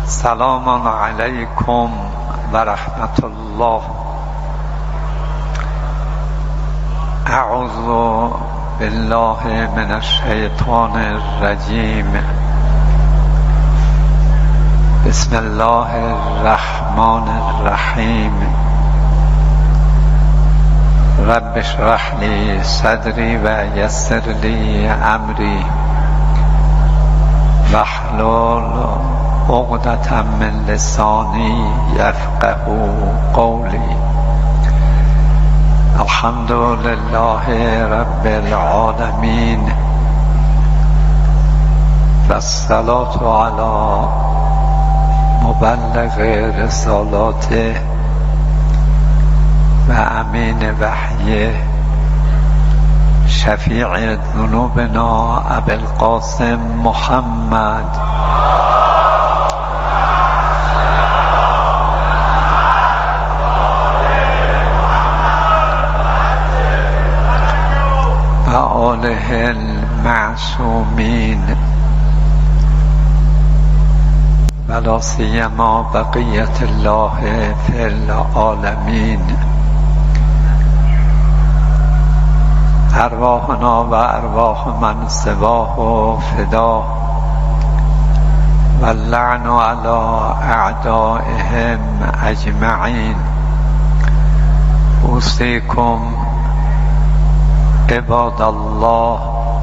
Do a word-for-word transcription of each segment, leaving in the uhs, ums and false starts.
سلام علیکم و رحمت الله. اعوذ بالله من الشیطان الرجیم. بسم الله الرحمن الرحیم. رب اشرح لی صدری و یسر لی امری واحلل عقدة من لسانی یفقهوا قولی. الحمد لله رب العالمین و الصلاة علی مبلغ رسالاته و امین وحی شفیع ذنوبنا ابی القاسم محمد و آله المعصومین و لا سیما بقیت الله فی العالمین. ارواحنا و ارواح من سواه فدا و اللعن علی اعدائهم اجمعین. اوصیکم عباد الله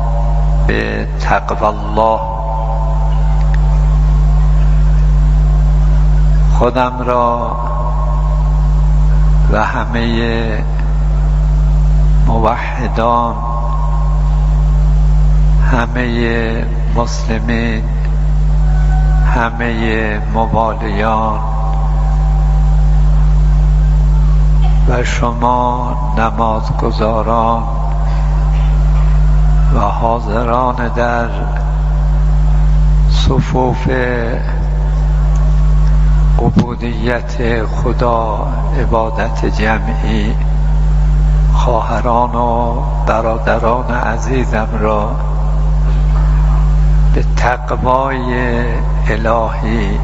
بتقوی الله. خودم را و همه موحدان، همه مسلمین، همه موالیان و شما نمازگزاران و حاضران در صفوف عبودیت خدا، عبادت جمعی، خواهران و برادران عزیزم را به تقوای الهی،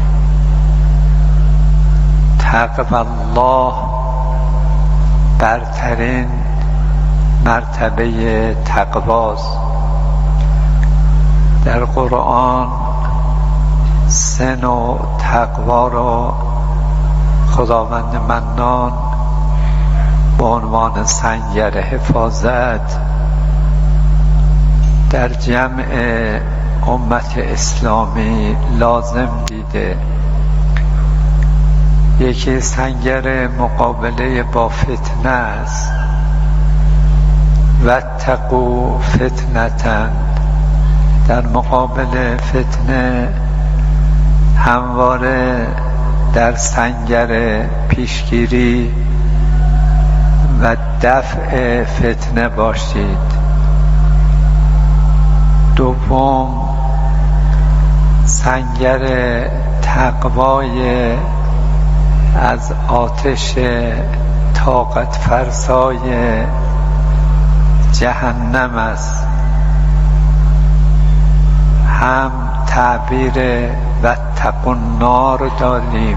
تقوی الله برترین مرتبه تقواست. در قرآن سه نوع تقوا را خداوند منان به عنوان سنگر حفاظت در جمع امت اسلامی لازم دیده. یکی سنگر مقابله با فتنه است. واتقوا فتنة، در مقابل فتنه همواره در سنگر پیشگیری و دفع فتنه باشید. دوم سنگر تقوای از آتش طاقت فرسای جهنم است. هم تعبیر واتقوا النار داریم،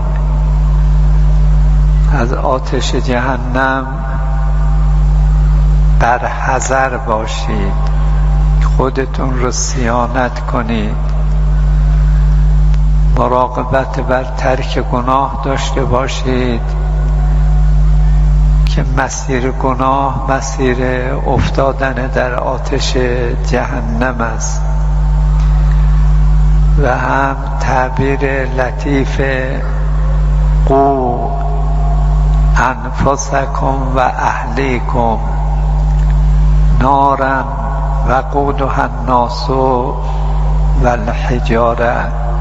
از آتش جهنم بر حذر باشید، خودتون رو صیانت کنید، مراقبت بر ترک گناه داشته باشید که مسیر گناه مسیر افتادن در آتش جهنم است. و هم تعبیر لطیف قو انفسکم و اهلیکم نارا وقودها الناس والحجاره،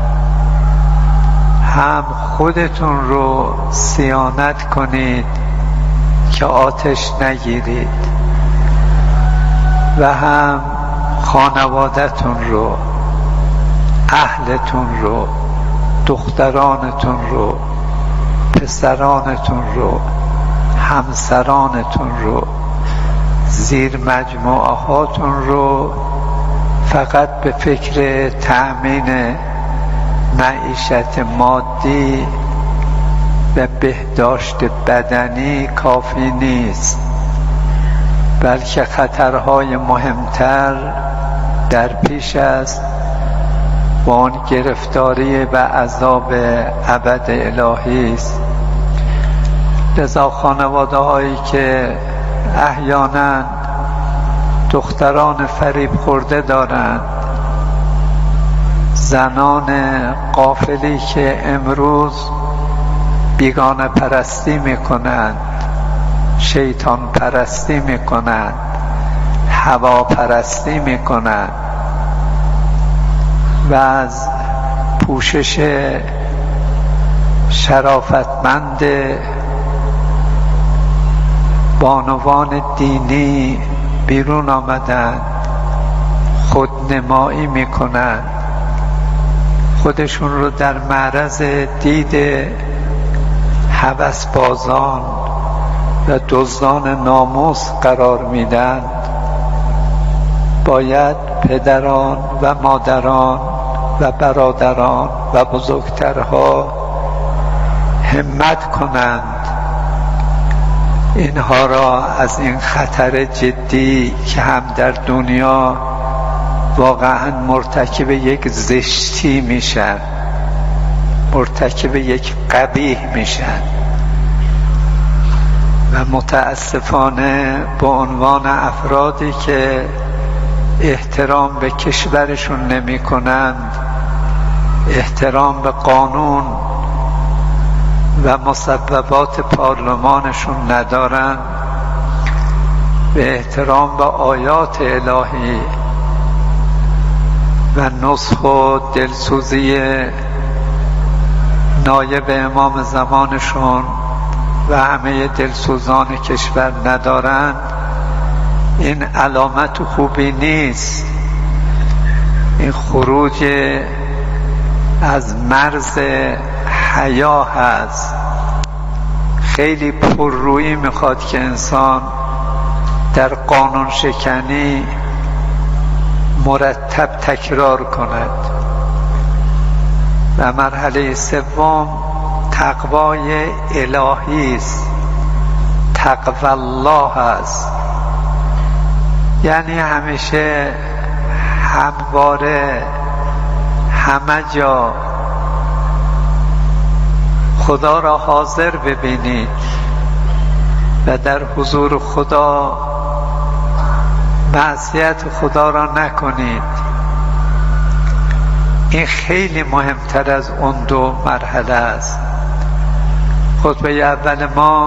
هم خودتون رو صیانت کنید که آتش نگیرید و هم خانوادتون رو، اهلتون رو، دخترانتون رو، پسرانتون رو، همسرانتون رو، زیر مجموعه هاتون رو فقط به فکر تأمین معیشت مادی و بهداشت بدنی کافی نیست، بلکه خطرهای مهمتر در پیش است و آن گرفتاری و عذاب ابد الهی است. لذا خانواده هایی که احیانا دختران فریب خورده دارند، زنان غافلی که امروز بیگانه پرستی میکنند، شیطان پرستی میکنند، هوا پرستی میکنند و از پوشش شرافتمند بانوان دینی بیرون آمدند، خودنمایی میکنند، خودشون رو در معرض دید هوسبازان و دزدان ناموس قرار میدند. باید پدران و مادران و برادران و بزرگترها همت کنند اینها را از این خطر جدی که هم در دنیا واقعا مرتکب یک زشتی میشن، مرتکب یک قبیح میشن و متاسفانه به عنوان افرادی که احترام به کشورشون نمی کنند، احترام به قانون و مصوبات پارلمانشون ندارند، به احترام به آیات الهی و نسخ و دلسوزی نایب امام زمانشون و همه دلسوزان کشور ندارند، این علامت خوبی نیست. این خروج از مرز حیا هست. خیلی پررویی میخواد که انسان در قانون شکنی مرتب تکرار کند. و مرحله سوم تقوای الهی است، تقوی الله است. یعنی همیشه همواره همه جا خدا را حاضر ببینید و در حضور خدا معصیت خدا را نکنید. این خیلی مهمتر از اون دو مرحله است. خطبه اول ما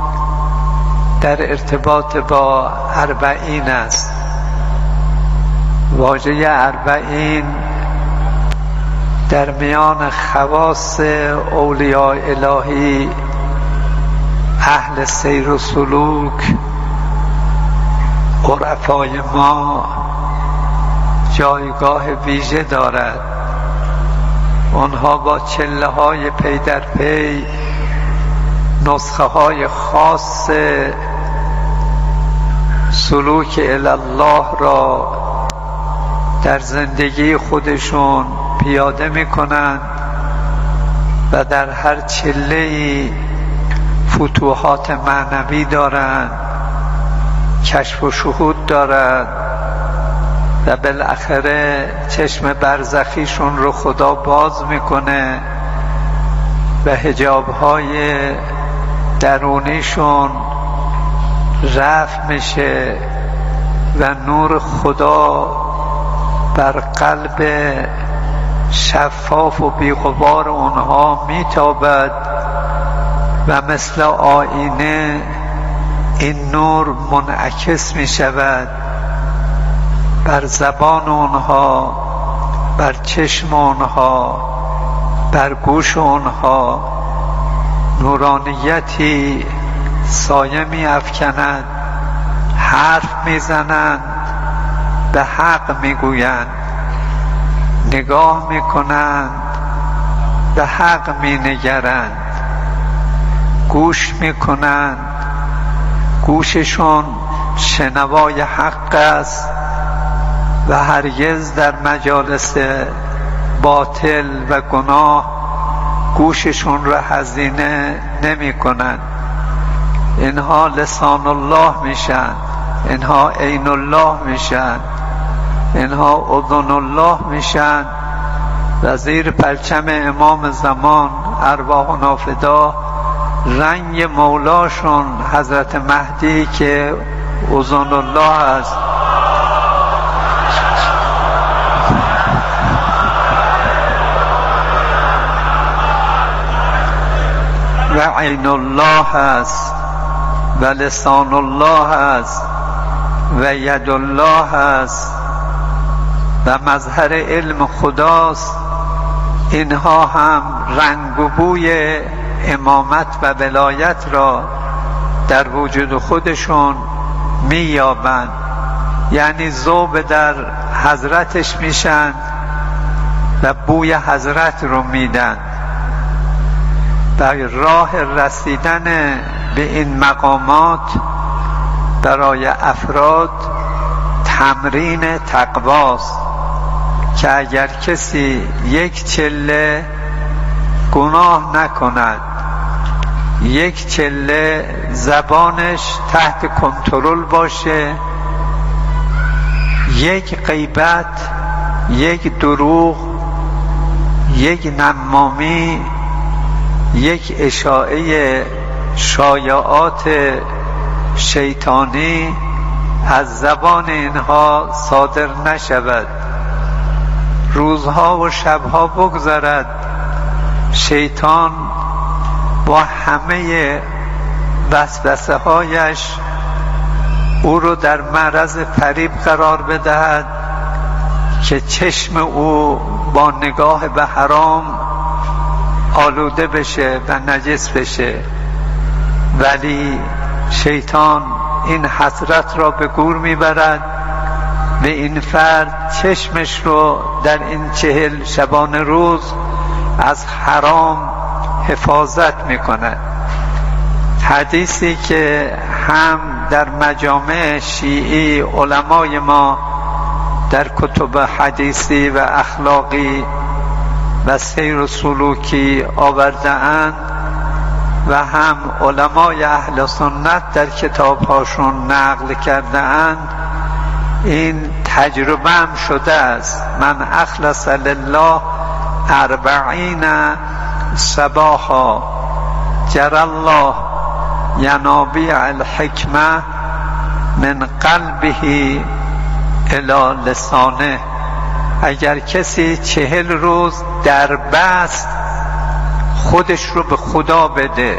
در ارتباط با اربعین است. واژه اربعین در میان خواص اولیاء الهی، اهل سیر و سلوک، عرفای ما جایگاه ویژه دارد. آنها با چله های پی در پی نسخه های خاص سلوک الله را در زندگی خودشون پیاده می کنند و در هر چله‌ای فتوحات معنوی دارند، کشف و شهود دارند و بالاخره چشم برزخیشون رو خدا باز میکنه و حجاب‌های درونیشون رفع میشه و نور خدا بر قلب شفاف و بیغبار اونها میتابد و مثل آینه این نور منعکس میشود بر زبان اونها، بر چشم اونها، بر گوش اونها. نورانیتی سایه می افکند، حرف می زنند، به حق می گویند، نگاه می کنند، به حق می نگرند، گوش می کنند، گوششون شنوای حق است و هرگز در مجالس باطل و گناه گوششون را هزینه نمی کنن. اینها لسان الله میشن، اینها عین الله میشن، اینها اذن الله میشن و زیر پرچم امام زمان ارواحنا فدا رنگ مولاشون حضرت مهدی که اذن الله است و عین الله است و لسان الله است و ید الله است و مظهر علم خداست. اینها هم رنگ و بوی امامت و ولایت را در وجود خودشون مییابند، یعنی ذوب در حضرتش میشن و بوی حضرت رو میدن. برای راه رسیدن به این مقامات برای افراد تمرین تقواست که اگر کسی یک چله گناه نکند، یک چله زبانش تحت کنترل باشه، یک غیبت، یک دروغ، یک نمامی، یک اشاعه شایعات شیطانی از زبان اینها صادر نشود. روزها و شبها بگذرد، شیطان با همه وسوسه هایش او رو در معرض فریب قرار بدهد که چشم او با نگاه به حرام آلوده بشه و نجس بشه، ولی شیطان این حسرت را به گور میبرد و این فرد چشمش رو در این چهل شبانه روز از حرام حفاظت میکند. حدیثی که هم در مجامع شیعی علمای ما در کتب حدیثی و اخلاقی و سیر و سلوکی آورده اند و هم علمای اهل سنت در کتابهاشون نقل کرده اند، این تجربه هم شده است. من اخلص لله اربعین صباحا جر الله ینابیع الحکمه من قلبه الی لسانه. اگر کسی چهل روز در بست خودش رو به خدا بده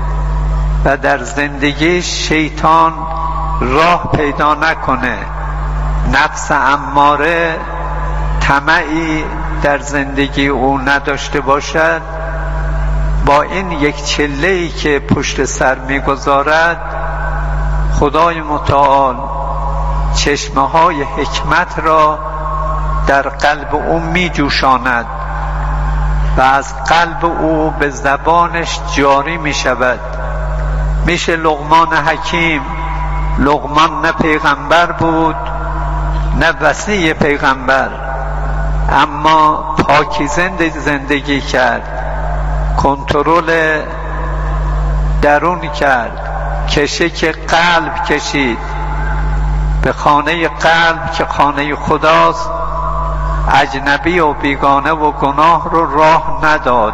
و در زندگی شیطان راه پیدا نکنه، نفس اماره طمعی در زندگی او نداشته باشد، با این یک چله‌ای که پشت سر میگذارد خدای متعال چشمه های حکمت را در قلب او می جوشاند و از قلب او به زبانش جاری می شود. میشه لقمان حکیم. لقمان نه پیغمبر بود نه وصی پیغمبر، اما پاکیزه زندگی کرد، کنترل درون کرد، کشک قلب کشید به خانه قلب که خانه خداست. اجنبی و بیگانه و گناه رو راه نداد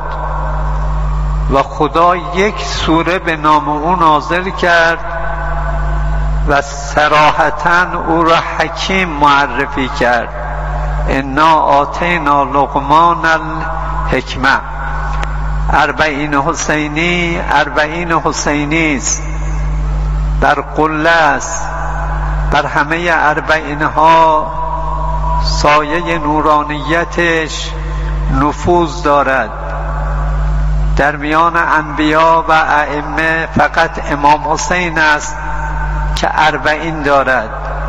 و خدا یک سوره به نام او نازل کرد و صراحتاً او را حکیم معرفی کرد. انا آتینا لقمان الحکمه. اربعین حسینی اربعین حسینی است، بر قله است، بر همه اربعین ها سایه نورانیتش نفوذ دارد. در میان انبیا و ائمه فقط امام حسین است که اربعین دارد.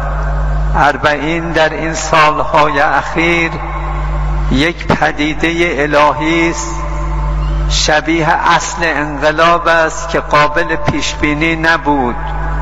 اربعین در این سالهای اخیر یک پدیده الهی است، شبیه اصل انقلاب است که قابل پیش بینی نبود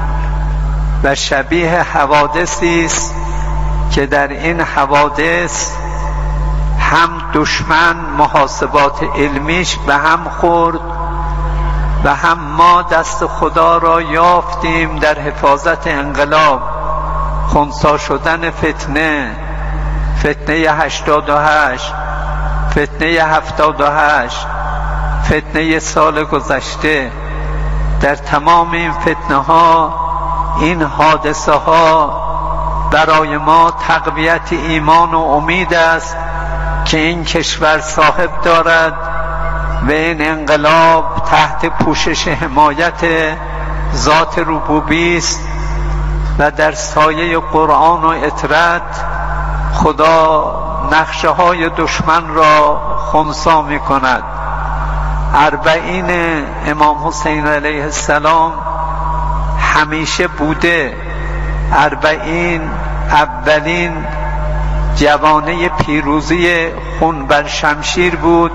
و شبیه حوادثی است که در این حوادث هم دشمن محاسبات علمیش به هم خورد و هم ما دست خدا را یافتیم در حفاظت انقلاب، خنثی شدن فتنه، فتنه هشتاد و هشت، فتنه هفتاد و هشت، فتنه سال گذشته. در تمام این فتنه ها، این حادثه ها برای ما تقویت ایمان و امید است که این کشور صاحب دارد و این انقلاب تحت پوشش حمایت ذات ربوبی است و در سایه قرآن و اطرت خدا نقشه های دشمن را خنثی می کند. اربعین امام حسین علیه السلام همیشه بوده. اربعین اولین جوانه پیروزی خون بر شمشیر بود.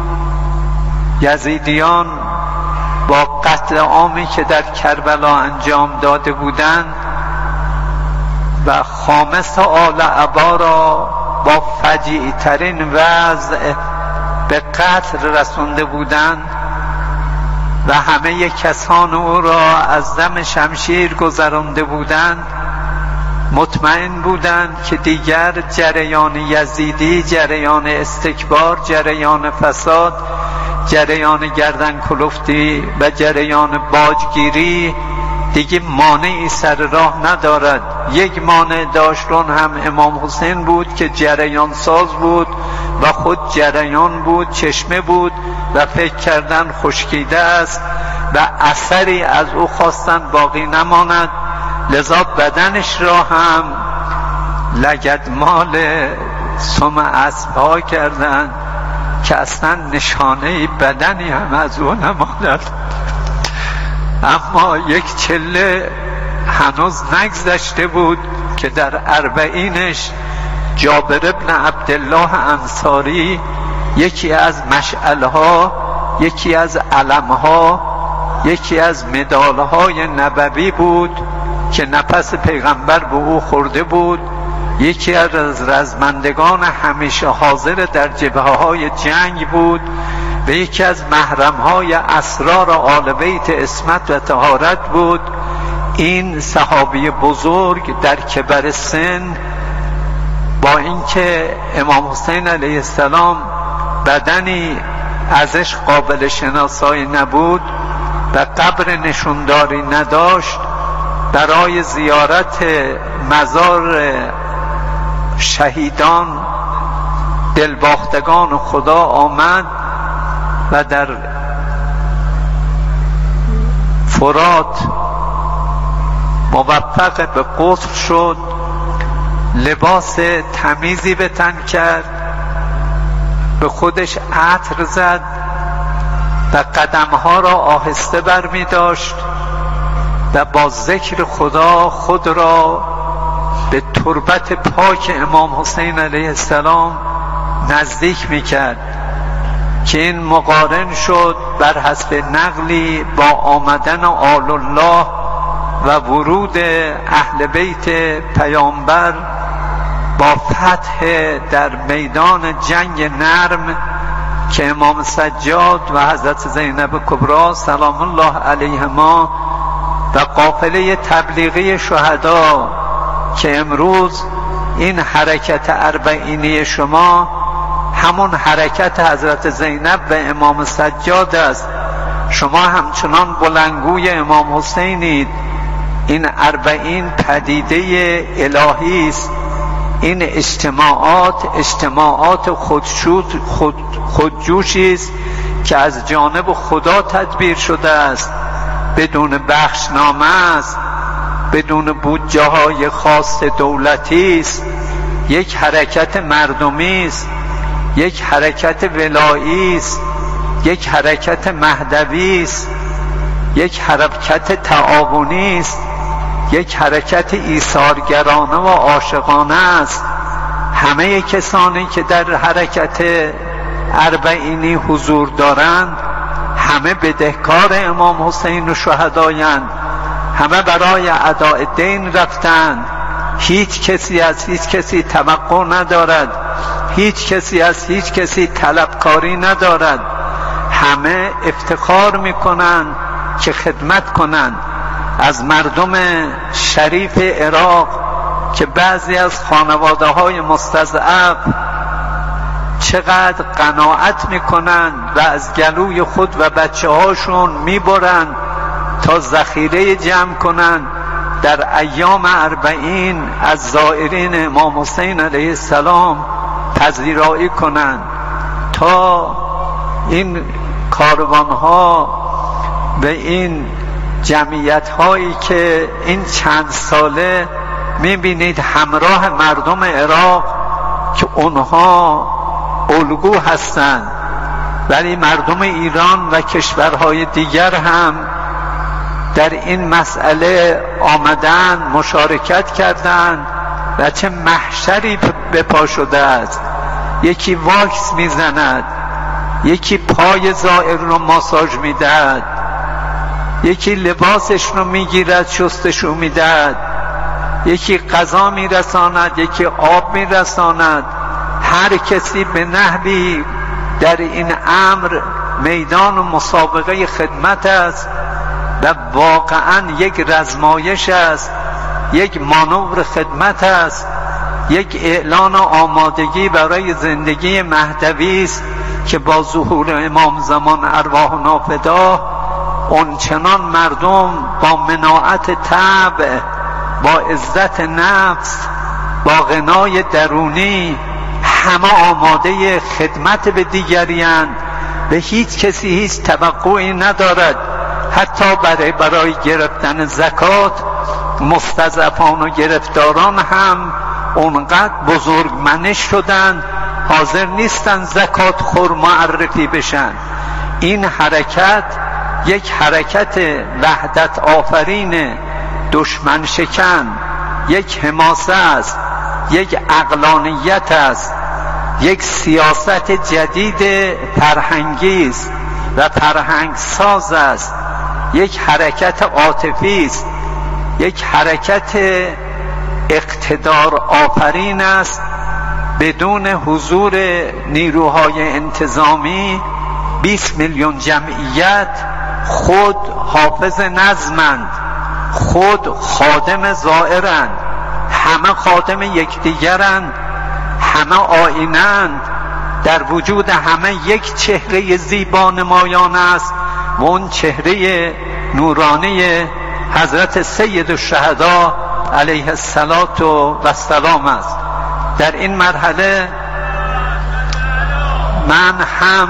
یزیدیان با قتل عامی که در کربلا انجام داده بودند و خامس آل عبا را با فجیع ترین وضع به قتل رسانده بودند و همه کسان او را از دم شمشیر گذرانده بودند، مطمئن بودند که دیگر جریان یزیدی، جریان استکبار، جریان فساد، جریان گردن کلفتی و جریان باجگیری دیگه مانعی سر راه ندارد. یک مانع داشت، اون هم امام حسین بود که جریان ساز بود و خود جریان بود، چشمه بود و فکر کردن خشکیده است و اثری از او خواستن باقی نماند، لذا بدنش را هم لگدمال سم اسب‌ها کردند که اصلا نشانه بدنی هم از او نماند. اما یک چله هنوز نگذشته بود که در اربعینش جابر ابن عبدالله انصاری یکی از مشعلها، یکی از علمها، یکی از مدالهای نبوی بود که نفس پیغمبر به او خورده بود، یکی از رزمندگان همیشه حاضر در جبهه‌های جنگ بود و یکی از محرم‌های اسرار آل بیت عصمت و طهارت بود. این صحابی بزرگ در کبر سن با اینکه امام حسین علیه السلام بدنی ازش قابل شناسایی نبود و قبر نشونداری نداشت، برای زیارت مزار شهیدان دلباختگان خدا آمد و در فرات موفق به غسل شد، لباس تمیزی به تن کرد، به خودش عطر زد و قدمها را آهسته بر می داشت و با ذکر خدا خود را به تربت پاک امام حسین علیه السلام نزدیک می کرد که این مقارن شد بر حسب نقلی با آمدن آل الله و ورود اهل بیت پیامبر با فتح در میدان جنگ نرم که امام سجاد و حضرت زینب کبری سلام الله علیهما و قافله تبلیغی شهدا که امروز این حرکت اربعینی شما همون حرکت حضرت زینب و امام سجاد است. شما همچنان بلندگوی امام حسینید. این اربعین پدیده الهی است. این اجتماعات اجتماعات خودشود خود خودجوشی است که از جانب خدا تدبیر شده است، بدون بخشنامه است، بدون بودجه های خاص دولتی است، یک حرکت مردمی است، یک حرکت ولایی است، یک حرکت مهدوی است، یک حرکت تعاونی است، یک حرکت ایثارگرانه و عاشقانه است. همه کسانی که در حرکت اربعینی حضور دارند همه بدهکار امام حسین و شهدایند، همه برای اداء دین رفتند. هیچ کسی از هیچ کسی توقع ندارد هیچ کسی از هیچ کسی طلبکاری ندارد، همه افتخار میکنند که خدمت کنند. از مردم شریف عراق که بعضی از خانواده های مستضعف چقدر قناعت میکنند و از گلوی خود و بچه هاشون میبرند تا ذخیره جمع کنند در ایام اربعین از زائرین امام حسین علیه السلام پذیرایی کنند، تا این کاروان ها و این جمعیت هایی که این چند ساله میبینید همراه مردم عراق که اونها الگو هستند، ولی مردم ایران و کشورهای دیگر هم در این مسئله آمدن مشارکت کردند و چه محشری به پا شده است. یکی واکس میزند، یکی پای زائر رو ماساژ میدهد، یکی لباسش رو میگیرد شستشو میدهد، یکی غذا میرساند، یکی آب میرساند. هر کسی به نحوی در این امر میدان و مسابقه خدمت است و واقعا یک رزمایش است، یک مانور خدمت است، یک اعلان آمادگی برای زندگی مهدوی است که با ظهور امام زمان ارواح نافدا اونچنان مردم با مناعت طبع، با عزت نفس، با غنای درونی همه آماده خدمت به دیگری‌اند و هیچ کسی هیچ توقعی ندارد. حتی برای برای گرفتن زکات مستضعفان و گرفتاران هم اونقدر بزرگمنش شدند حاضر نیستن زکات خور معرفی بشن. این حرکت یک حرکت وحدت آفرین، دشمن شکن، یک حماسه است، یک عقلانیت است، یک سیاست جدید فرهنگی است و فرهنگ ساز است، یک حرکت عاطفی است، یک حرکت اقتدار آفرین است. بدون حضور نیروهای انتظامی بیست میلیون جمعیت خود حافظ نظمند، خود خادم زائرند، همه خادم یکدیگرند، همه آیینند، در وجود همه یک چهره زیبا نمایان است و اون چهره نورانی حضرت سید الشهدا علیه السلام است. در این مرحله من هم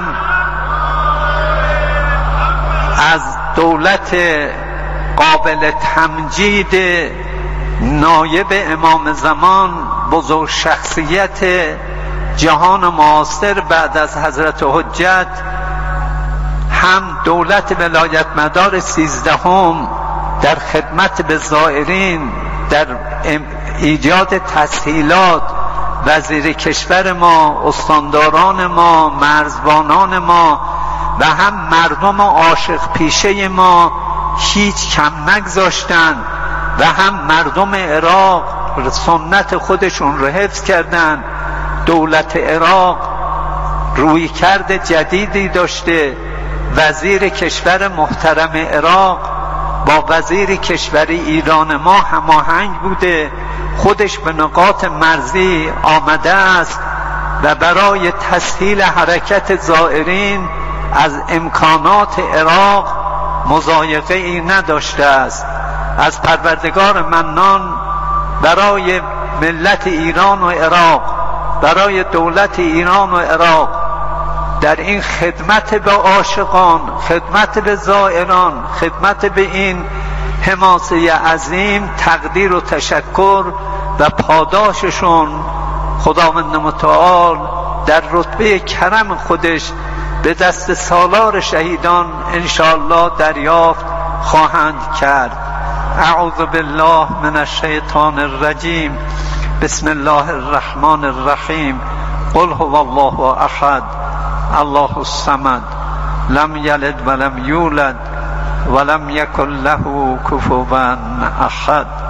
از دولت قابل تمجید نایب امام زمان، بزرگ شخصیت جهان معاصر بعد از حضرت حجت، هم دولت ولایت مدار سیزدهم در خدمت به زائرین، در ایجاد تسهیلات، وزیر کشور ما، استانداران ما، مرزبانان ما و هم مردم عاشق پیشه ما هیچ کم نگذاشتن و هم مردم عراق سنت خودشون رو حفظ کردن. دولت عراق رویکرد جدیدی داشته. وزیر کشور محترم عراق با وزیر کشوری ایران ما هماهنگ بوده، خودش به نقاط مرزی آمده است و برای تسهیل حرکت زائرین از امکانات عراق مضایقه ای نداشته است. از پروردگار منان برای ملت ایران و عراق، برای دولت ایران و عراق در این خدمت به عاشقان، خدمت به زائران، خدمت به این حماسه عظیم تقدیر و تشکر و پاداششون خداوند متعال در رتبه کرم خودش به دست سالار شهیدان انشاءالله دریافت خواهند کرد. اعوذ بالله من الشیطان الرجیم. بسم الله الرحمن الرحیم. قل هو الله احد الله الصمد لم یلد ولم یولد ولم یکن له کفوا احد.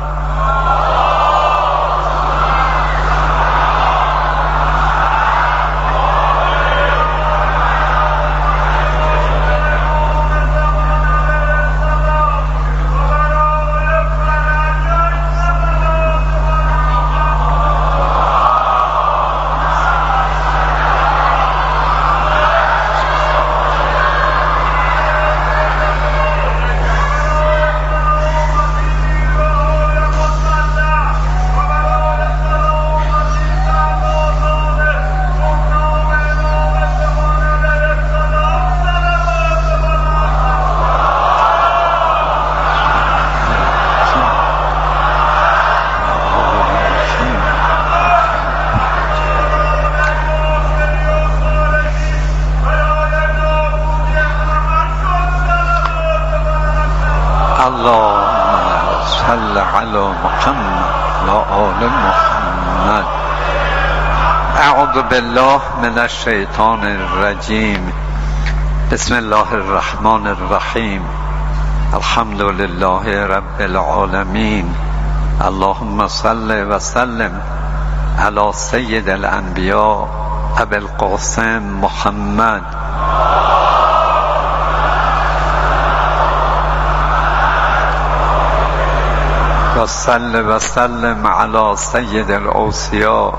اللهم صل علی محمد و آل محمد. اعوذ بالله من الشیطان الرجیم. بسم الله الرحمن الرحیم. الحمد لله رب العالمین. اللهم صل و سلم علی سید الانبیاء ابی القاسم محمد و صل و سلم علی سید الاوصیاء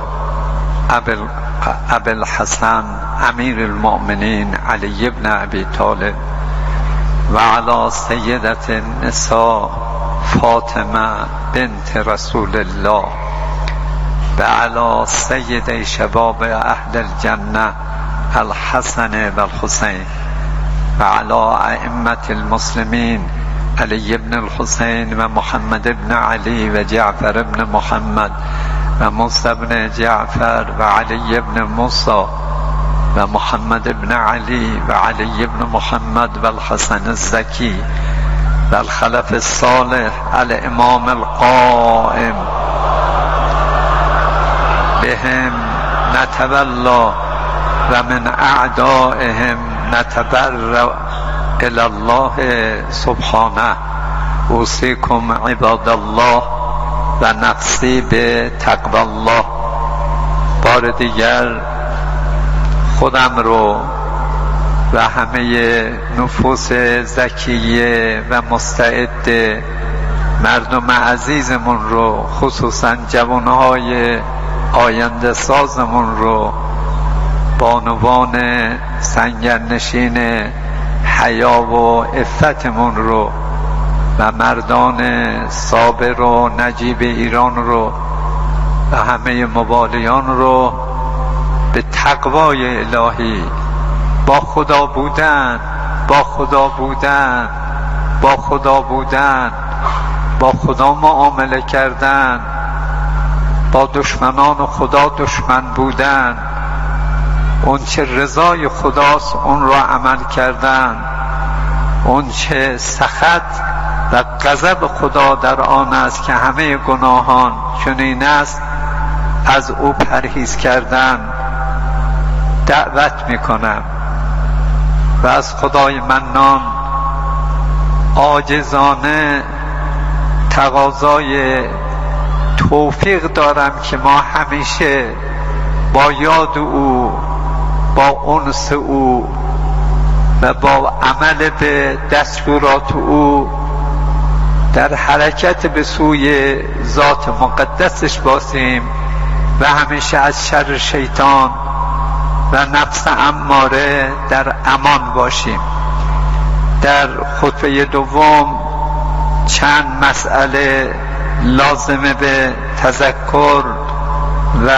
ابی الحسن امیر المؤمنین علی بن ابی طالب و علی سیدت النساء فاطمه بنت رسول الله و علی سید شباب اهل الجنه الحسن و الحسین و علی ائمه المسلمین علی بن الحسین و محمد بن علی و جعفر بن محمد و موسی بن جعفر و علی بن موسی و محمد بن علی و علی بن محمد و الحسن الزکی و الخلف الصالح الامام القائم بهم نتولا و من اعدائهم نتبرأ الى الله سبحانه. اوصیکم عباد الله و نفسی به تقوی الله. بار دیگر خودم رو و همه نفوس زکیه و مستعد مردم عزیزمون رو، خصوصا جوانهای آینده سازمون رو، بانوان سنگرنشین حیا و عفتمون رو و مردان صابر و نجیب ایران رو و همه مبالیان رو به تقوای الهی، با خدا بودن با خدا بودن با خدا بودن با خدا معامله کردن، با دشمنان خدا دشمن بودن، اون چه رضای خداست اون را عمل کردن، اون چه سخط و غضب خدا در آن است که همه گناهان چنین است از او پرهیز کردن. دعوت میکنم و از خدای منان عاجزانه تقاضای توفیق دارم که ما همیشه با یاد او، با انس او و با عمل به دستورات او در حرکت به سوی ذات مقدسش باشیم و همیشه از شر شیطان و نفس اماره در امان باشیم. در خطبه دوم چند مسئله لازمه به تذکر و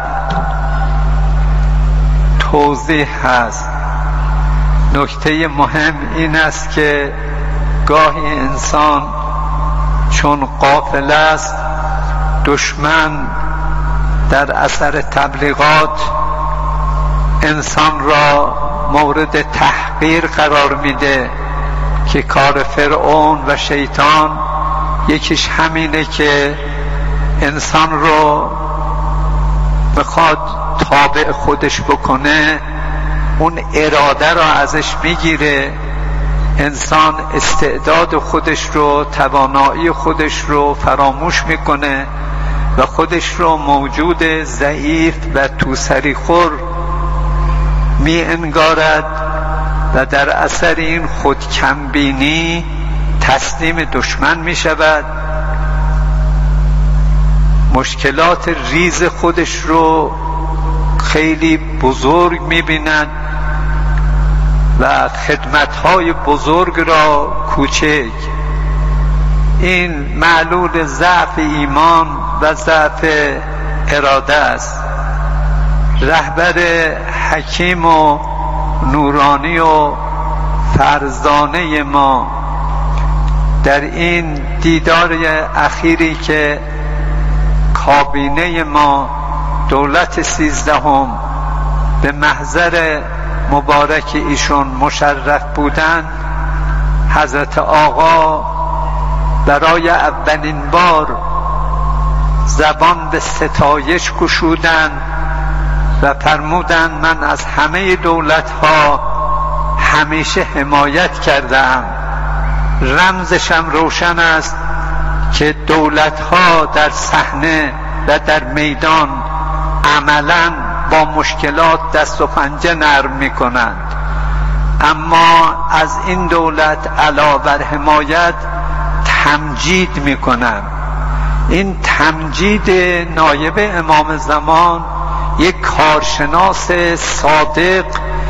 توضیح هست. نکته مهم این است که گاهی انسان چون غافل است، دشمن در اثر تبلیغات انسان را مورد تحقیر قرار میده که کار فرعون و شیطان یکیش همینه که انسان رو میخواد تابع خودش بکنه، اون اراده را ازش میگیره، انسان استعداد خودش رو، توانایی خودش رو فراموش میکنه و خودش رو موجود ضعیف و توسری خور می انگارد و در اثر این خود کمبینی تسلیم دشمن می شود. مشکلات ریز خودش رو خیلی بزرگ می بیند و خدمت‌های بزرگ را کوچک. این معلول ضعف ایمان و ضعف اراده است. رهبر حکیم و نورانی و فرزانه ما در این دیدار اخیری که کابینه ما دولت سیزدهم به محضر مبارک ایشون مشرف بودند، حضرت آقا برای اولین بار زبان به ستایش گشودند و فرمودند من از همه دولت‌ها همیشه حمایت کردم. رمزشم روشن است که دولت‌ها در صحنه و در میدان عملاً با مشکلات دست و پنجه نرم می‌کنند، اما از این دولت علاوه بر حمایت تمجید می‌کنند. این تمجید نایب امام زمان یک کارشناس صادق،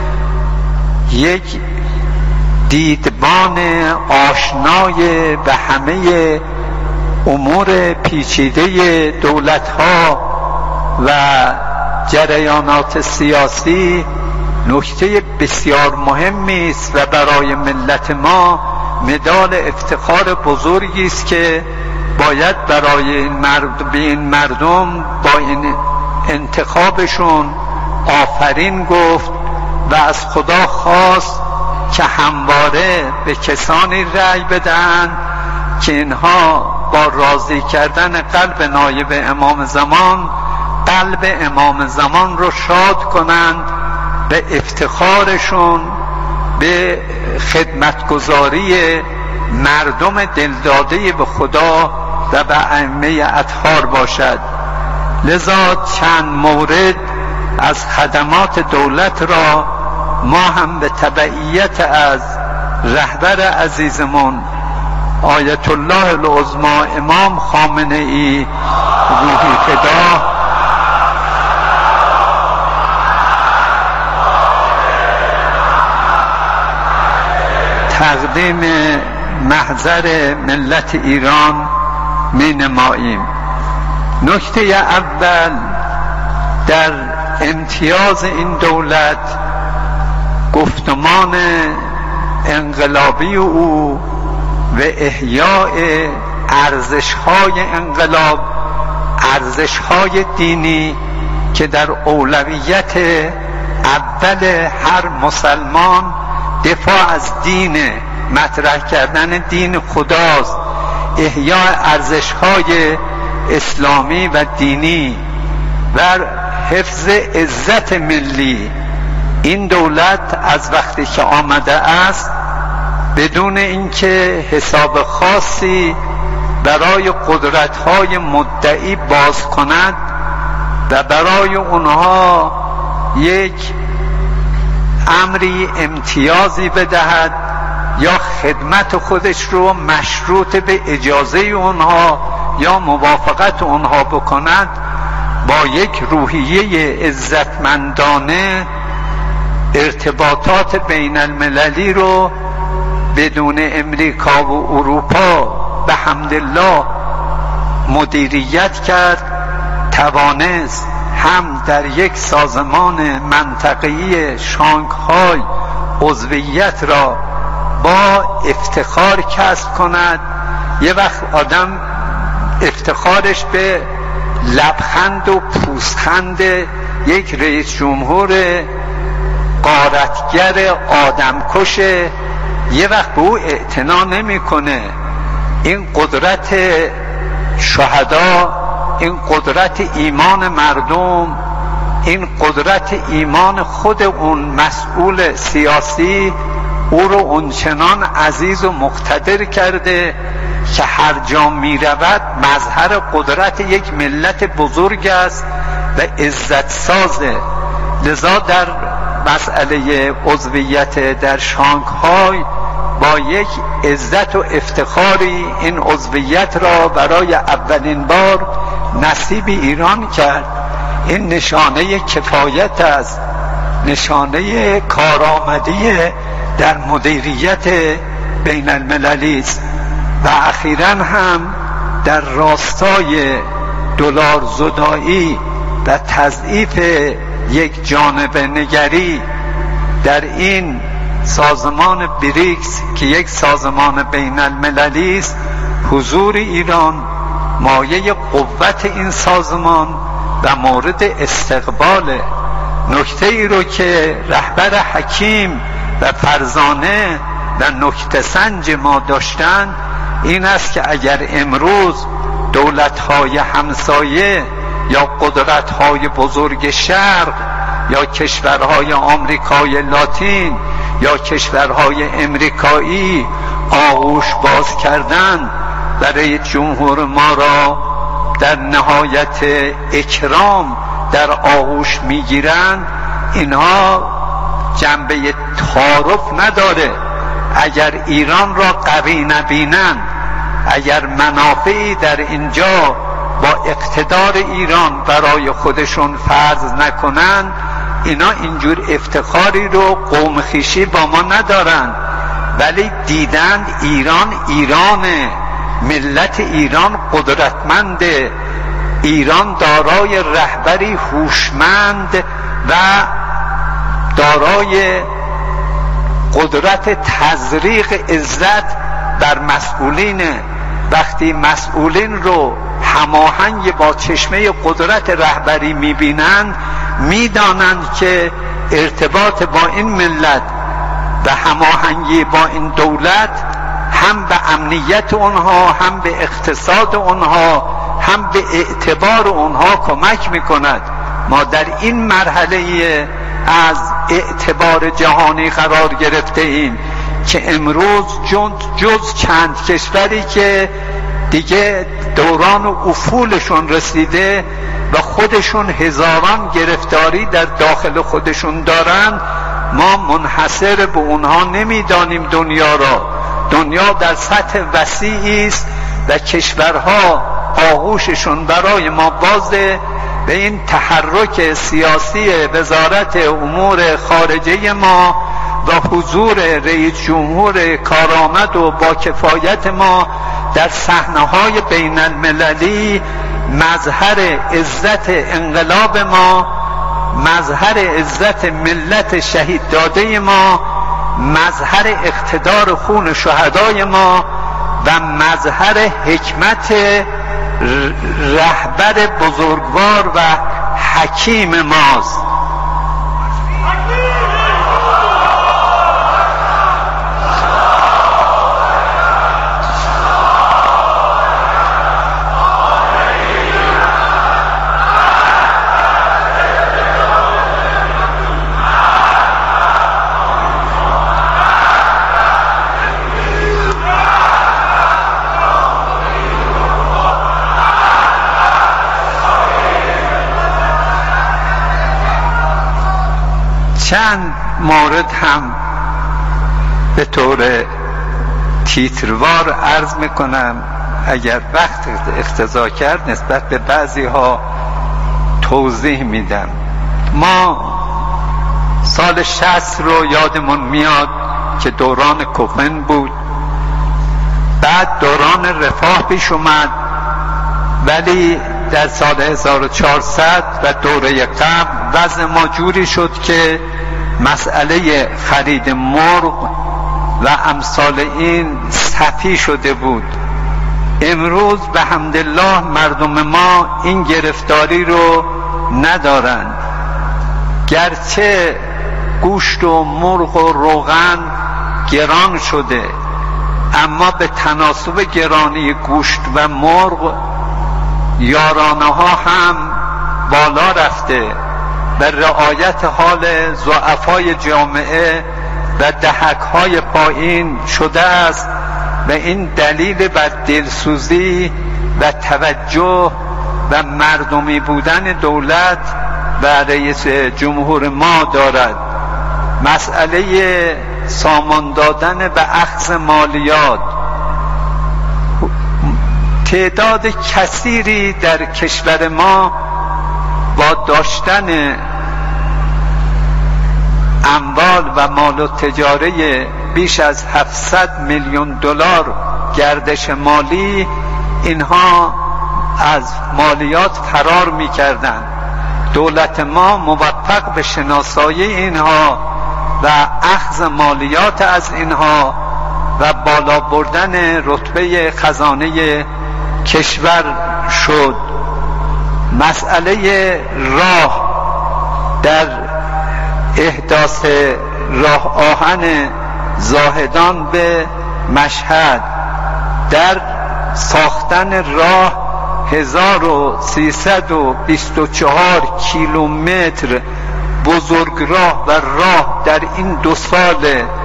یک دیدبان آشنای به همه امور پیچیده دولت‌ها و جریانات سیاسی نکته بسیار مهمی است و برای ملت ما مدال افتخار بزرگی است که باید برای این مرد به این مردم با این انتخابشون آفرین گفت و از خدا خواست که همواره به کسانی رأی بدن که اینها با راضی کردن قلب نایب امام زمان قلب امام زمان رو شاد کنند، به افتخارشون به خدمتگزاری مردم دلداده به خدا و به ائمه اطهار باشد. لذا چند مورد از خدمات دولت را ما هم به تبعیت از رهبر عزیزمون آیت الله العظمی امام خامنه ای روحی فدا تقدیم محضر ملت ایران می نماییم. نکته اول در امتیاز این دولت گفتمان انقلابی او و احیاء ارزش‌های انقلاب، ارزش‌های دینی که در اولویت اول هر مسلمان دفاع از دین، مطرح کردن دین خداست، احیاء ارزش‌های اسلامی و دینی و حفظ عزت ملی. این دولت از وقتی که آمده است بدون اینکه حساب خاصی برای قدرت‌های مدعی باز کند و برای اونها یک امری امتیازی بدهد یا خدمت خودش رو مشروط به اجازه اونها یا موافقت اونها بکند، با یک روحیه عزتمندانه ارتباطات بین المللی رو بدون امریکا و اروپا به حمدالله مدیریت کرد، توانست هم در یک سازمان منطقه‌ای شانگهای عضویت را با افتخار کسب کند. یه وقت آدم افتخارش به لبخند و پوزخند یک رئیس جمهور غارتگر آدمکش یه وقت به او اعتنا نمی‌کنه. این قدرت شهدا، این قدرت ایمان مردم، این قدرت ایمان خود اون مسئول سیاسی او رو اونچنان عزیز و مقتدر کرده که هر جا می رود مظهر قدرت یک ملت بزرگ است و عزت سازه. لذا در مسئله عضویت در شانگهای با یک عزت و افتخاری این عضویت را برای اولین بار نصیب ایران کرد. این نشانه کفایت است، نشانه کارآمدی در مدیریت بین المللی است. و اخیراً هم در راستای دلار زدایی و تضعیف یک جانب نگری در این سازمان بریکس که یک سازمان بین المللی است، حضور ایران مایه قوت این سازمان و مورد استقبال. نکته ای رو که رهبر حکیم و فرزانه و نکته سنج ما داشتن این است که اگر امروز دولت‌های همسایه یا قدرت‌های بزرگ شرق یا کشورهای آمریکای لاتین یا کشورهای امریکایی آغوش باز کردن برای جمهور ما را در نهایت اکرام در آغوش میگیرند، اینها جنبه تعارف نداره. اگر ایران را قوی نبینند، اگر منافعی در اینجا با اقتدار ایران برای خودشون فرض نکنند، اینا اینجور افتخاری رو قوم خویشی با ما ندارن، ولی دیدند ایران ایرانه، ملت ایران قدرتمنده، ایران دارای رهبری هوشمند و دارای قدرت تزریق عزت بر مسئولینه. وقتی مسئولین رو هماهنگ با چشمه قدرت رهبری میبینند، میدانند که ارتباط با این ملت و هماهنگی با این دولت هم به امنیت اونها، هم به اقتصاد اونها، هم به اعتبار اونها کمک میکند. ما در این مرحله از اعتبار جهانی قرار گرفته ایم که امروز جز چند کشوری که دیگه دوران افولشون رسیده و خودشون هزاران گرفتاری در داخل خودشون دارن، ما منحصر به اونها نمیدانیم دنیا را. دنیا در سطح وسیعی است و کشورها آغوششون برای ما بازه. به این تحرک سیاسی وزارت امور خارجه ما و حضور رئیس جمهور کارآمد و با کفایت ما در صحنه‌های بین المللی مظهر عزت انقلاب ما، مظهر عزت ملت شهید داده ما، مظهر اقتدار خون شهدای ما و مظهر حکمت رهبر بزرگوار و حکیم ماست. چند مورد هم به طور تیتروار عرض میکنم، اگر وقت اقتضا کرد نسبت به بعضی ها توضیح میدم. ما سال شصت رو یادمون میاد که دوران کوپن بود، بعد دوران رفاه پیش اومد، ولی در سال هزار و چهارصد و دوره قبل وضع ما جوری شد که مسئله خرید مرغ و امثال این صفی شده بود. امروز به حمدالله مردم ما این گرفتاری رو ندارند، گرچه گوشت و مرغ و روغن گران شده، اما به تناسب گرانی گوشت و مرغ یارانه ها هم بالا رفته و رعایت حال ضعفای جامعه و دهک های پایین شده است و این دلیل بر دلسوزی و توجه و مردمی بودن دولت و رئیس جمهور ما دارد. مسئله سامان دادن به اخذ مالیات، تعداد کثیری در کشور ما با داشتن اموال و مال و تجاره بیش از هفتصد میلیون دلار گردش مالی، اینها از مالیات فرار می‌کردند. دولت ما موفق به شناسایی اینها و اخذ مالیات از اینها و بالا بردن رتبه خزانه کشور شد. مسئله راه، در احداث راه آهن زاهدان به مشهد در ساختن راه هزار و سیصد و بیست و چهار کیلومتر بزرگراه و راه در این دو سال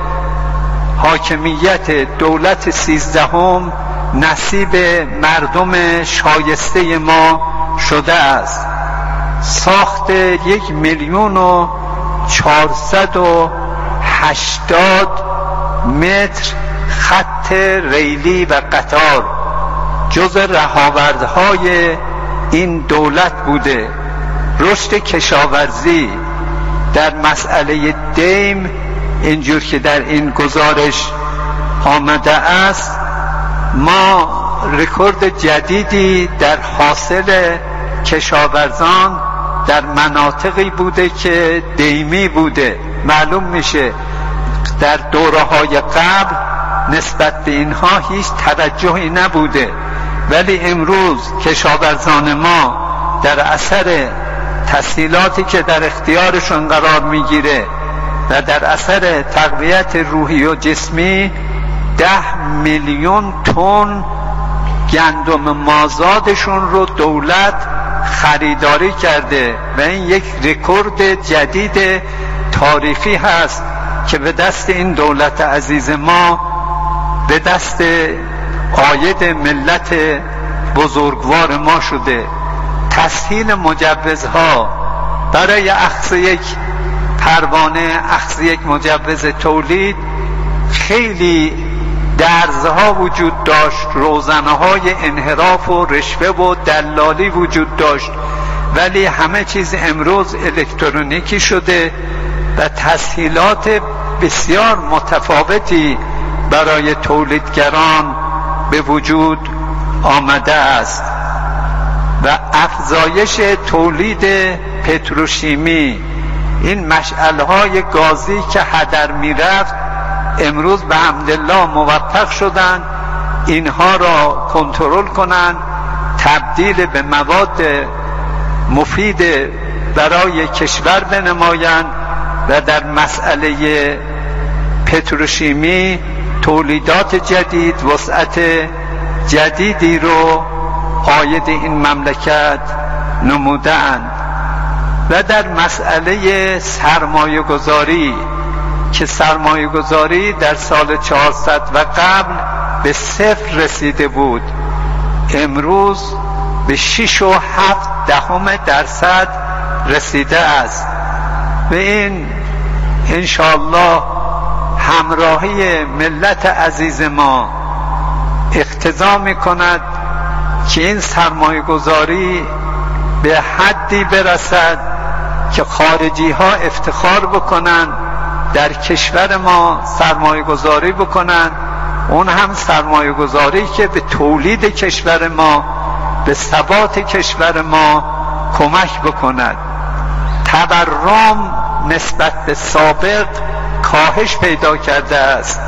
حاکمیت دولت سیزدهم نصیب مردم شایسته ما شده است. ساخت یک میلیون و چهارصد و هشتاد متر خط ریلی و قطار جز رهاوردهای این دولت بوده. رشد کشاورزی در مسئله دیم اینجور که در این گزارش آمده است، ما رکورد جدیدی در حاصل کشاورزان در مناطقی بوده که دیمی بوده. معلوم میشه در دوره‌های قبل نسبت به اینها هیچ توجهی نبوده، ولی امروز کشاورزان ما در اثر تسهیلاتی که در اختیارشون قرار میگیره و در اثر تقویت روحی و جسمی ده میلیون تن گندم مازادشون رو دولت خریداری کرده و این یک رکورد جدید تاریخی هست که به دست این دولت عزیز ما، به دست عاید ملت بزرگوار ما شده. تسهیل مجوزها برای اخذ یک پروانه، اخذ یک مجوز تولید خیلی درزها وجود داشت، روزنه های انحراف و رشوه و دلالی وجود داشت، ولی همه چیز امروز الکترونیکی شده و تسهیلات بسیار متفاوتی برای تولیدگران به وجود آمده است و افزایش تولید پتروشیمی، این مشعل‌های گازی که هدر می‌رفت امروز به حمدالله موفق شدند اینها را کنترل کنند، تبدیل به مواد مفید برای کشور بنمایند و در مسئله پتروشیمی تولیدات جدید، وسعت جدیدی رو عاید این مملکت نمودند. و در مسئله سرمایه گذاری که سرمایه گذاری در سال چهارصد و قبل به صفر رسیده بود، امروز به شش و هفت دهم درصد رسیده است و این انشاءالله همراهی ملت عزیز ما اقتضا می کند که این سرمایه گذاری به حدی برسد که خارجی ها افتخار بکنن در کشور ما سرمایه گذاری بکنن، اون هم سرمایه گذاری که به تولید کشور ما، به ثبات کشور ما کمک بکند. تورم نسبت به سابق کاهش پیدا کرده است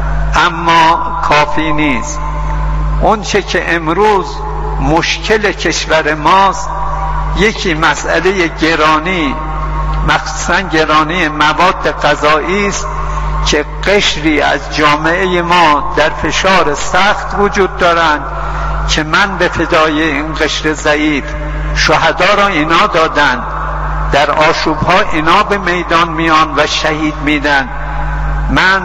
اما کافی نیست. اون چه که امروز مشکل کشور ماست، یکی مسئله گرانی، مخصوصا گرانی مواد غذایی است که قشری از جامعه ما در فشار سخت وجود دارند که من به فدای این قشر ضعیف شهدا را اینا دادند، در آشوب‌ها اینا به میدان میان و شهید میدن. من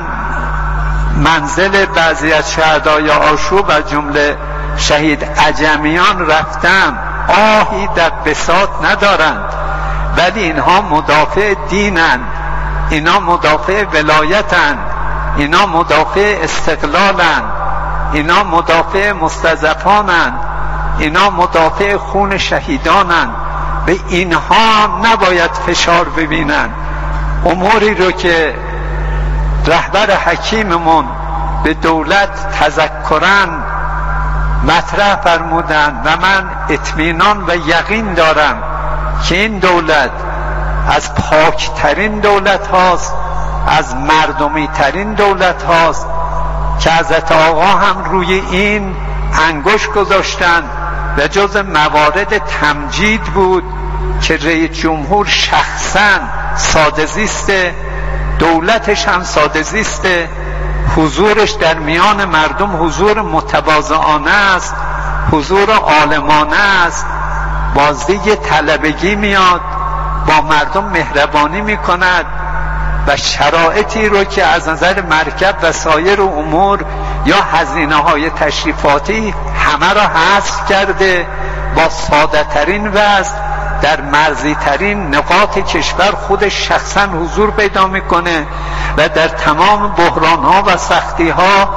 منزل بعضی از شهدای آشوب از جمله شهید عجمیان رفتم، آهی در بساط ندارند، ولی اینها مدافع دینند، اینا مدافع ولایتند، اینا مدافع استقلالند، اینا مدافع مستضعفانند، اینا مدافع خون شهیدانند و اینها نباید فشار ببینند. اموری رو که رهبر حکیممون به دولت تذکرن مطرح فرمودند و من اطمینان و یقین دارم که این دولت از پاکترین دولت هاست، از مردمی ترین دولت هاست که حضرت آقا هم روی این انگشت گذاشتن و جز موارد تمجید بود که رئیس جمهور شخصا ساده زیسته، دولتش هم ساده زیسته، حضورش در میان مردم حضور متواضعانه است، حضور عالمانه است، بازدید طلبگی میاد، با مردم مهربانی میکند و شرایطی رو که از نظر مرکب و سایر امور یا هزینه های تشریفاتی همه را حذف کرده، با ساده ترین وضع در مرزی ترین نقاط کشور خودش شخصا حضور پیدا میکنه و در تمام بحران ها و سختی ها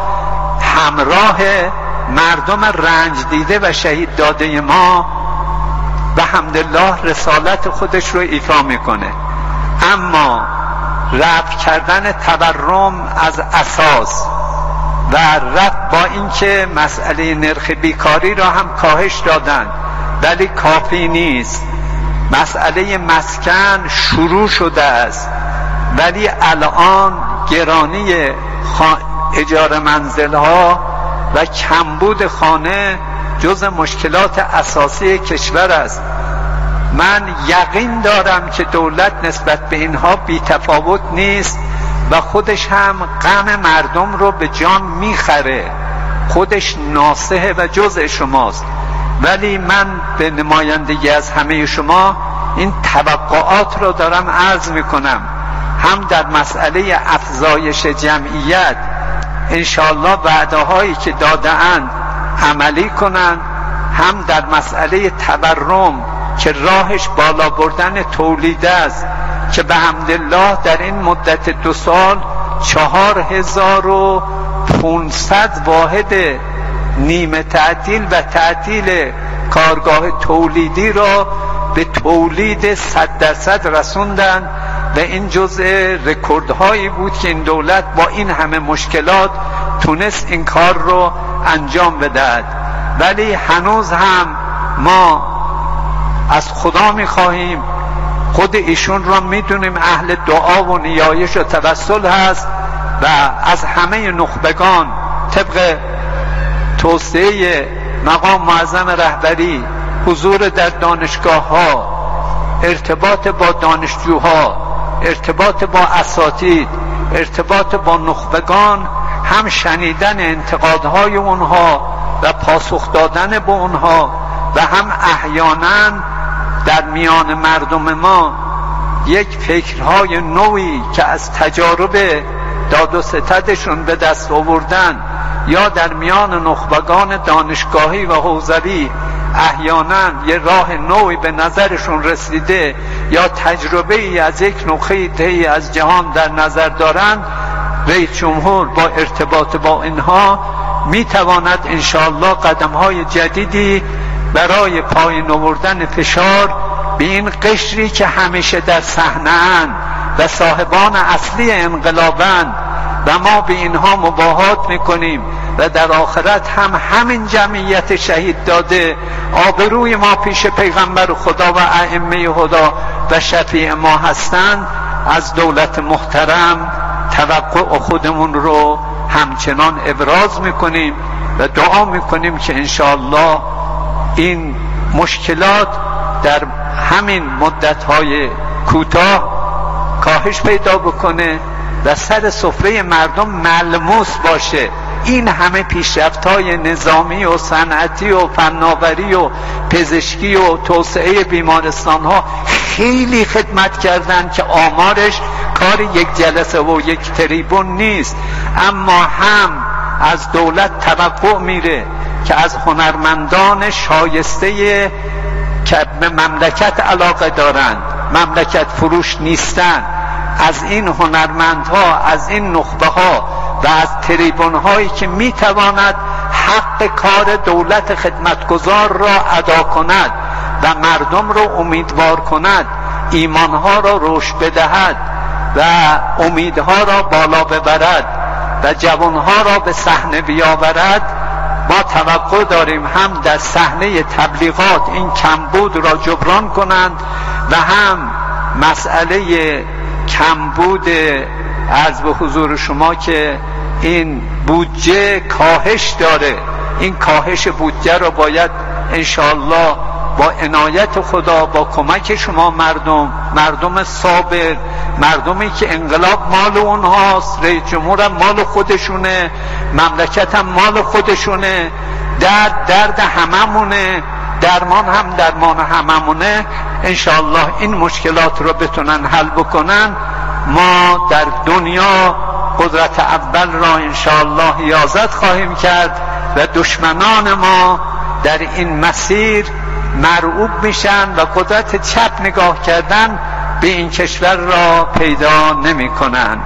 همراه مردم رنج دیده و شهید داده ما و حمدالله رسالت خودش رو ایفا میکنه. اما رفع کردن تورم از اساس و رفع با اینکه مسئله نرخ بیکاری را هم کاهش دادن ولی کافی نیست. مسئله مسکن شروع شده است ولی الان گرانی اجاره منزل‌ها و کمبود خانه جز مشکلات اساسی کشور است. من یقین دارم که دولت نسبت به اینها بی‌تفاوت نیست و خودش هم غم مردم رو به جان میخره، خودش ناصحه و جزء شماست. ولی من به نمایندگی از همه شما این توقعات رو دارم عرض میکنم، هم در مسئله افزایش جمعیت انشاءالله وعده هایی که داده اند عملی کنند، هم در مسئله تورم که راهش بالا بردن تولید است که به حمدالله در این مدت دو سال چهار هزار و پونصد واحد نیمه تعطیل و تعطیل کارگاه تولیدی را به تولید صد درصد رسوندن و این جزء رکوردهایی بود که این دولت با این همه مشکلات تونست این کار رو انجام بدهد. ولی هنوز هم ما از خدا میخواهیم، خود ایشون را میدونیم اهل دعا و نیایش و توسل هست و از همه نخبگان طبق توصیه مقام معظم رهبری حضور در دانشگاه ها، ارتباط با دانشجوها، ارتباط با اساتید، ارتباط با نخبگان، هم شنیدن انتقادهای اونها و پاسخ دادن به اونها و هم احیانا در میان مردم ما یک فکرهای نوعی که از تجارب داد و ستدشون به دست آوردن یا در میان نخبگان دانشگاهی و حوزوی احیانا یه راه نوعی به نظرشون رسیده یا تجربه ای از یک نقطه‌ای از جهان در نظر دارند، رئیس جمهور با ارتباط با اینها میتواند انشاءالله قدم‌های جدیدی برای پایین آوردن فشار به این قشری که همیشه در صحنه‌اند و صاحبان اصلی انقلابند و ما به اینها مباهات میکنیم و در آخرت هم همین جمعیت شهید داده آبروی ما پیش پیغمبر خدا و ائمه هدا و شفیع ما هستند، از دولت محترم توقع خودمون رو همچنان ابراز میکنیم و دعا میکنیم که انشاءالله این مشکلات در همین مدت‌های کوتاه کاهش پیدا بکنه و سر سفره مردم ملموس باشه. این همه پیشرفت‌های نظامی و صنعتی و فناوری و پزشکی و توسعه بیمارستان‌ها خیلی خدمت کردن که آمارش کار یک جلسه و یک تریبون نیست، اما هم از دولت توقع میره که از هنرمندان شایسته که به مملکت علاقه دارند، مملکت فروش نیستند، از این هنرمندها، از این نخبه ها و از تریبون هایی که میتواند حق کار دولت خدمتگزار را ادا کند و مردم را امیدوار کند، ایمانها را رشد بدهد و امیدها را بالا ببرد و جوانها را به صحنه بیاورد، ما توقع داریم هم در صحنه تبلیغات این کمبود را جبران کنند و هم مسئله کمبود عرض به حضور شما که این بودجه کاهش داره، این کاهش بودجه را باید انشاءالله با عنایت خدا، با کمک شما مردم، مردم صابر، مردمی که انقلاب مال اونهاست، رئیس جمهور هم مال خودشونه، مملکت هم مال خودشونه، درد درد هممونه، درمان هم درمان هممونه، انشاءالله این مشکلات رو بتونن حل بکنن. ما در دنیا قدرت اول را انشاءالله حیازت خواهیم کرد و دشمنان ما در این مسیر مرعوب میشن و قدرت چپ نگاه کردن به این کشور را پیدا نمی کنند.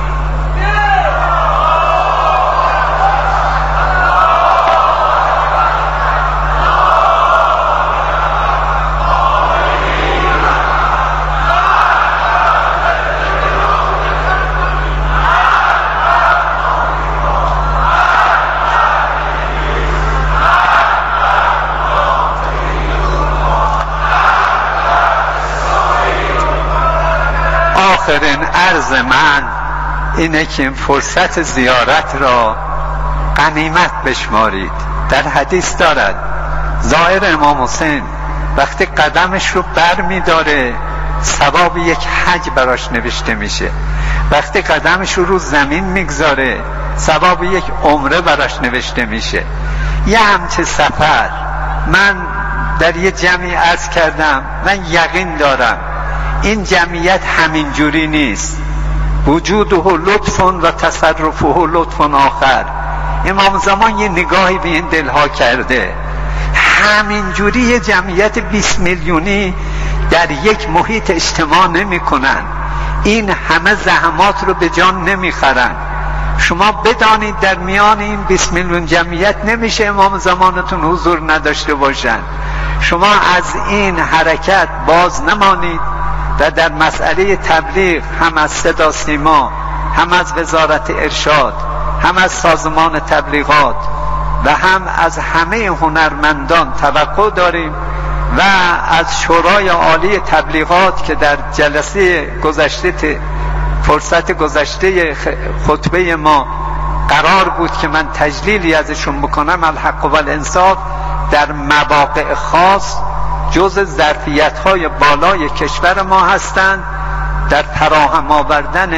آخرین عرض من اینه که این فرصت زیارت را غنیمت بشمارید. در حدیث دارد زائر امام حسین وقتی قدمش رو بر می داره ثواب یک حج براش نوشته میشه، وقتی قدمش رو رو زمین میگذاره ثواب یک عمره براش نوشته میشه. یه همچه سفر من در یه جمعی عرض کردم، من یقین دارم این جمعیت همین جوری نیست، وجوده لطف و تصرفه لطف آخر. امام زمان یه نگاهی به این دلها کرده، همین جوری یه جمعیت بیست میلیونی در یک محیط اجتماع نمی کنن، این همه زحمات رو به جان نمی خرن. شما بدانید در میان این بیست میلیون جمعیت نمیشه امام زمانتون حضور نداشته باشن. شما از این حرکت باز نمانید و در مسئله تبلیغ هم از صدا سیما، هم از وزارت ارشاد، هم از سازمان تبلیغات و هم از همه هنرمندان توقع داریم و از شورای عالی تبلیغات که در جلسه گذشته فرصت گذشته خطبه ما قرار بود که من تجلیلی ازشون بکنم، الحق و الانصاف در مواقع خاص جز ظرفیت‌های بالای کشور ما هستند در فراهم آوردن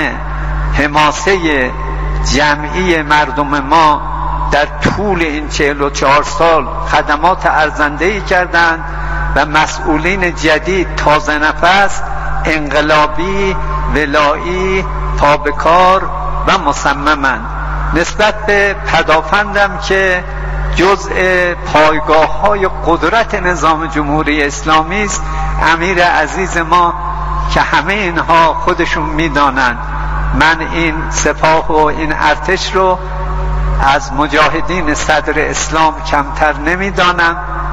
حماسه جمعی مردم ما. در طول این چهل و چهار سال خدمات ارزنده‌ای کردند و مسئولین جدید تازه نفس، انقلابی، ولایی، تابکار و مصممند. نسبت به پدافندم که جزء پایگاه های قدرت نظام جمهوری اسلامی است، امیر عزیز ما که همه اینها خودشون میدانند، من این سپاه و این ارتش رو از مجاهدین صدر اسلام کمتر نمیدانم،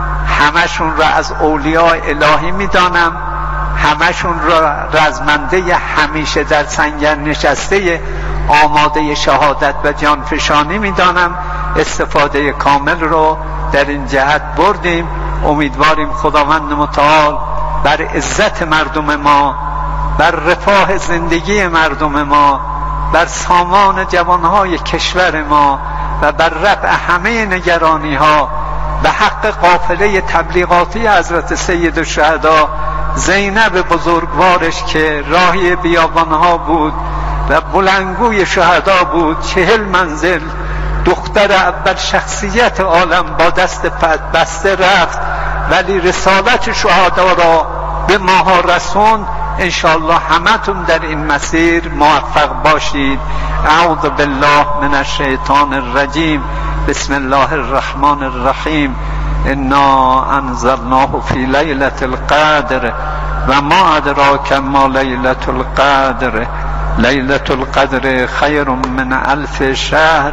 همشون را از اولیاء الهی میدانم، همشون را رزمنده همیشه در سنگر نشسته آماده شهادت و جانفشانی میدانم. استفاده کامل رو در این جهت بردیم. امیدواریم خداوند متعال بر عزت مردم ما، بر رفاه زندگی مردم ما، بر سامان جوانهای کشور ما و بر رفع همه نگرانی ها به حق قافله تبلیغاتی حضرت سید الشهدا زینب بزرگوارش که راهی بیابانها بود و بلندگوی شهدا بود، چهل منزل دختر اول شخصیت عالم با دست بسته رفت ولی رسالت شهدا را به ماها رسوند. انشاءالله همتون در این مسیر موفق باشید. اعوذ بالله من الشیطان الرجیم. بسم الله الرحمن الرحیم. انا انزلناه فی لیلة القدر و ما ادراک ما لیلة القدر. لیلة القدر خیر من الف شهر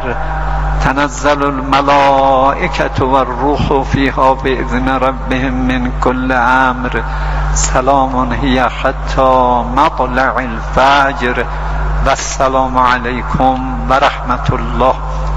تنزل الملائکة والروح فیها باذن ربهم من كل امر سلام هی حتی مطلع الفجر و السلام علیکم و رحمت الله.